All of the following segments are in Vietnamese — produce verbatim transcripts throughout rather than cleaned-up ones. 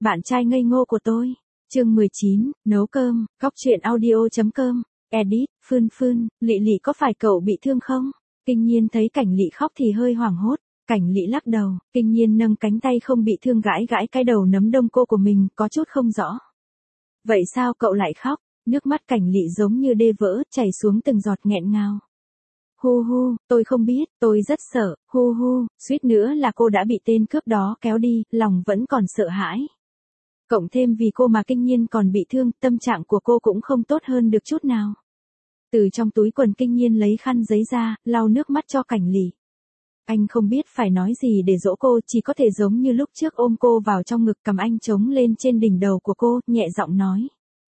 Bạn trai ngây ngô của tôi. Chương mười chín, nấu cơm, góc truyện audio.com. Edit, Phương Phương, Lị Lị có phải cậu bị thương không? Kinh Nhiên thấy Cảnh Lị khóc thì hơi hoảng hốt. Cảnh Lị lắc đầu, Kinh Nhiên nâng cánh tay không bị thương gãi gãi cái đầu nấm đông cô của mình, có chút không rõ. Vậy sao cậu lại khóc? Nước mắt Cảnh Lị giống như đê vỡ, chảy xuống từng giọt nghẹn ngào. Hu hu, tôi không biết, tôi rất sợ, hu hu, suýt nữa là cô đã bị tên cướp đó kéo đi, lòng vẫn còn sợ hãi. Cộng thêm vì cô mà Kinh Nhiên còn bị thương, tâm trạng của cô cũng không tốt hơn được chút nào. Từ trong túi quần Kinh Nhiên lấy khăn giấy ra, lau nước mắt cho Cảnh Lị. Anh không biết phải nói gì để dỗ cô, chỉ có thể giống như lúc trước ôm cô vào trong ngực, cầm anh chống lên trên đỉnh đầu của cô, nhẹ giọng nói.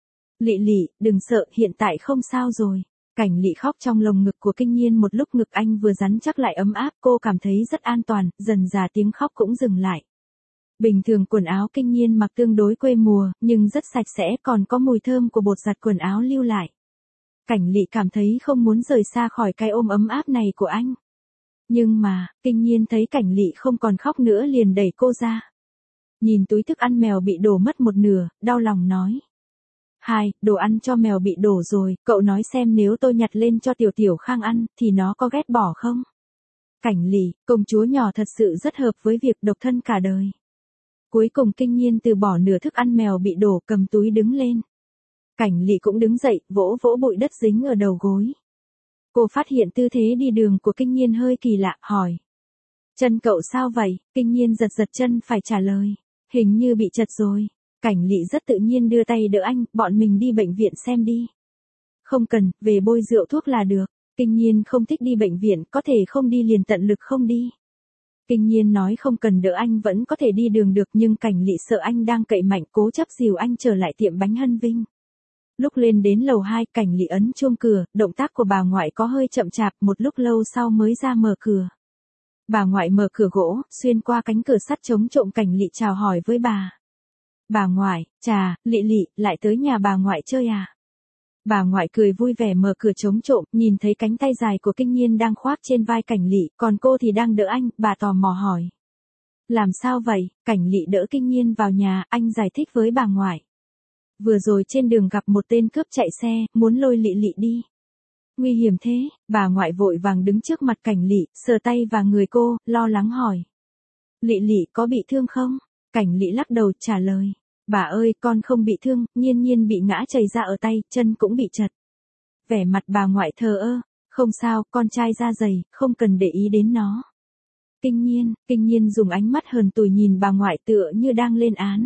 Lị Lị, đừng sợ, hiện tại không sao rồi. Cảnh Lị khóc trong lồng ngực của Kinh Nhiên một lúc, ngực anh vừa rắn chắc lại ấm áp, cô cảm thấy rất an toàn, dần dà tiếng khóc cũng dừng lại. Bình thường quần áo Kinh Nhiên mặc tương đối quê mùa, nhưng rất sạch sẽ, còn có mùi thơm của bột giặt quần áo lưu lại. Cảnh Lị cảm thấy không muốn rời xa khỏi cái ôm ấm áp này của anh. Nhưng mà, Kinh Nhiên thấy Cảnh Lị không còn khóc nữa liền đẩy cô ra. Nhìn túi thức ăn mèo bị đổ mất một nửa, đau lòng nói. Hai, đồ ăn cho mèo bị đổ rồi, cậu nói xem nếu tôi nhặt lên cho Tiểu Tiểu Khang ăn, thì nó có ghét bỏ không? Cảnh Lị, công chúa nhỏ thật sự rất hợp với việc độc thân cả đời. Cuối cùng Kinh Nhiên từ bỏ nửa thức ăn mèo bị đổ, cầm túi đứng lên. Cảnh Lị cũng đứng dậy, vỗ vỗ bụi đất dính ở đầu gối. Cô phát hiện tư thế đi đường của Kinh Nhiên hơi kỳ lạ, hỏi. Chân cậu sao vậy? Kinh Nhiên giật giật chân phải trả lời. Hình như bị trật rồi. Cảnh Lị rất tự nhiên đưa tay đỡ anh, bọn mình đi bệnh viện xem đi. Không cần, về bôi rượu thuốc là được. Kinh Nhiên không thích đi bệnh viện, có thể không đi liền tận lực không đi. Kinh Nhiên nói không cần đỡ anh vẫn có thể đi đường được, nhưng Cảnh Lị sợ anh đang cậy mạnh, cố chấp dìu anh trở lại tiệm bánh Hân Vinh. Lúc lên đến lầu hai, Cảnh Lị ấn chuông cửa, động tác của bà ngoại có hơi chậm chạp, một lúc lâu sau mới ra mở cửa. Bà ngoại mở cửa gỗ, xuyên qua cánh cửa sắt chống trộm, Cảnh Lị chào hỏi với bà. Bà ngoại, chà, Lị Lị, lại tới nhà bà ngoại chơi à? Bà ngoại cười vui vẻ mở cửa chống trộm, nhìn thấy cánh tay dài của Kinh Nhiên đang khoác trên vai Cảnh Lị, còn cô thì đang đỡ anh, bà tò mò hỏi. Làm sao vậy? Cảnh Lị đỡ Kinh Nhiên vào nhà, anh giải thích với bà ngoại. Vừa rồi trên đường gặp một tên cướp chạy xe, muốn lôi Lị Lị đi. Nguy hiểm thế, bà ngoại vội vàng đứng trước mặt Cảnh Lị, sờ tay và người cô, lo lắng hỏi. Lị Lị có bị thương không? Cảnh Lị lắc đầu trả lời. Bà ơi, con không bị thương, Nhiên Nhiên bị ngã chảy ra ở tay, chân cũng bị trật. Vẻ mặt bà ngoại thờ ơ, không sao, con trai da dày, không cần để ý đến nó. Kinh Nhiên, Kinh Nhiên dùng ánh mắt hờn tủi nhìn bà ngoại tựa như đang lên án.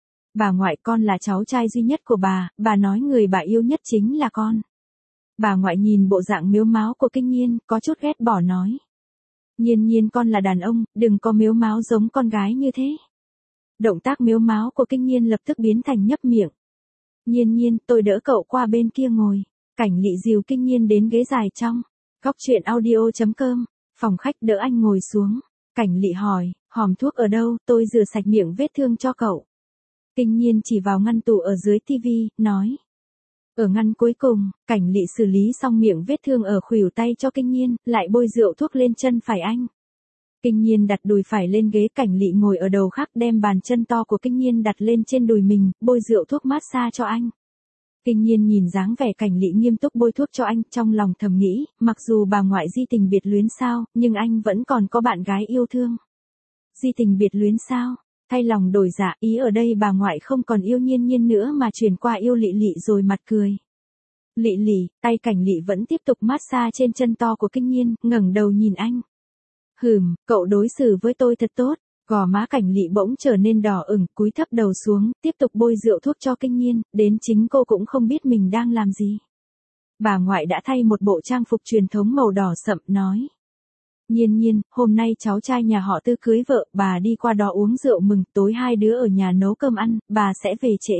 Bà ngoại, con là cháu trai duy nhất của bà, bà nói người bà yêu nhất chính là con. Bà ngoại nhìn bộ dạng miếu máo của Kinh Nhiên, có chút ghét bỏ nói. Nhiên Nhiên, con là đàn ông, đừng có miếu máo giống con gái như thế. Động tác miếu máo của Kinh Nhiên lập tức biến thành nhấp miệng. Nhiên Nhiên, tôi đỡ cậu qua bên kia ngồi. Cảnh Lị dìu Kinh Nhiên đến ghế dài trong góc truyện audio.com. Phòng khách đỡ anh ngồi xuống. Cảnh Lị hỏi, hòm thuốc ở đâu, tôi rửa sạch miệng vết thương cho cậu. Kinh Nhiên chỉ vào ngăn tủ ở dưới tivi, nói. Ở ngăn cuối cùng, Cảnh Lị xử lý xong miệng vết thương ở khuỷu tay cho Kinh Nhiên, lại bôi rượu thuốc lên chân phải anh. Kinh Nhiên đặt đùi phải lên ghế, Cảnh Lị ngồi ở đầu khác, đem bàn chân to của Kinh Nhiên đặt lên trên đùi mình, bôi rượu thuốc massage cho anh. Kinh Nhiên nhìn dáng vẻ Cảnh Lị nghiêm túc bôi thuốc cho anh, trong lòng thầm nghĩ, mặc dù bà ngoại di tình biệt luyến sao, nhưng anh vẫn còn có bạn gái yêu thương. Di tình biệt luyến sao? Thay lòng đổi dạ, ý ở đây bà ngoại không còn yêu Nhiên Nhiên nữa mà chuyển qua yêu Lị Lị rồi, mặt cười. Lị Lị, tay Cảnh Lị vẫn tiếp tục massage trên chân to của Kinh Nhiên, ngẩng đầu nhìn anh. Hừm, cậu đối xử với tôi thật tốt. Gò má Cảnh Lị bỗng trở nên đỏ ửng, cúi thấp đầu xuống, tiếp tục bôi rượu thuốc cho Kinh Nhiên, đến chính cô cũng không biết mình đang làm gì. Bà ngoại đã thay một bộ trang phục truyền thống màu đỏ sậm, nói. Nhiên Nhiên, hôm nay cháu trai nhà họ Tư cưới vợ, bà đi qua đó uống rượu mừng, tối hai đứa ở nhà nấu cơm ăn, bà sẽ về trễ.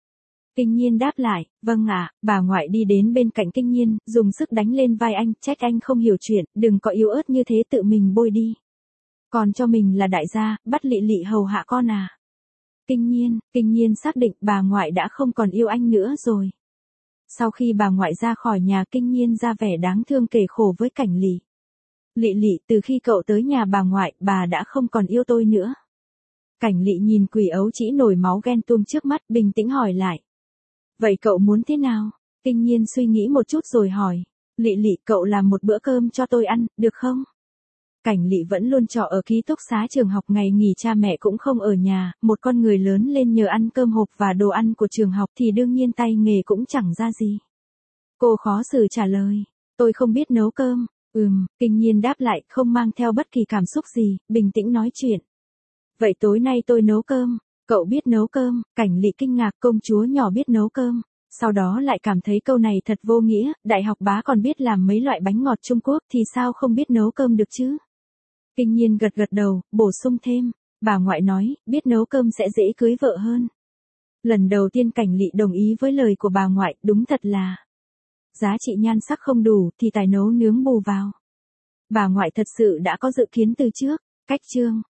Kinh Nhiên đáp lại, vâng ạ. Bà ngoại đi đến bên cạnh Kinh Nhiên, dùng sức đánh lên vai anh, trách anh không hiểu chuyện, đừng có yếu ớt như thế, tự mình bôi đi. Còn cho mình là đại gia, bắt Lị Lị hầu hạ con à. Kinh Nhiên, Kinh Nhiên xác định bà ngoại đã không còn yêu anh nữa rồi. Sau khi bà ngoại ra khỏi nhà, Kinh Nhiên ra vẻ đáng thương kể khổ với Cảnh Lị. Lị Lị, từ khi cậu tới nhà bà ngoại, bà đã không còn yêu tôi nữa. Cảnh Lị nhìn quỷ ấu trĩ nổi máu ghen tuông trước mắt, bình tĩnh hỏi lại. Vậy cậu muốn thế nào? Kinh Nhiên suy nghĩ một chút rồi hỏi. Lị Lị, cậu làm một bữa cơm cho tôi ăn, được không? Cảnh Lị vẫn luôn trọ ở ký túc xá trường học, ngày nghỉ cha mẹ cũng không ở nhà, một con người lớn lên nhờ ăn cơm hộp và đồ ăn của trường học thì đương nhiên tay nghề cũng chẳng ra gì. Cô khó xử trả lời, tôi không biết nấu cơm. Ừm, Kinh Nhiên đáp lại, không mang theo bất kỳ cảm xúc gì, bình tĩnh nói chuyện. Vậy tối nay tôi nấu cơm, cậu biết nấu cơm? Cảnh Lị kinh ngạc, công chúa nhỏ biết nấu cơm. Sau đó lại cảm thấy câu này thật vô nghĩa, đại học bá còn biết làm mấy loại bánh ngọt Trung Quốc thì sao không biết nấu cơm được chứ? Kinh Nhiên gật gật đầu, bổ sung thêm, bà ngoại nói, biết nấu cơm sẽ dễ cưới vợ hơn. Lần đầu tiên Cảnh Lị đồng ý với lời của bà ngoại, đúng thật là giá trị nhan sắc không đủ thì tài nấu nướng bù vào. Bà ngoại thật sự đã có dự kiến từ trước. Cách chương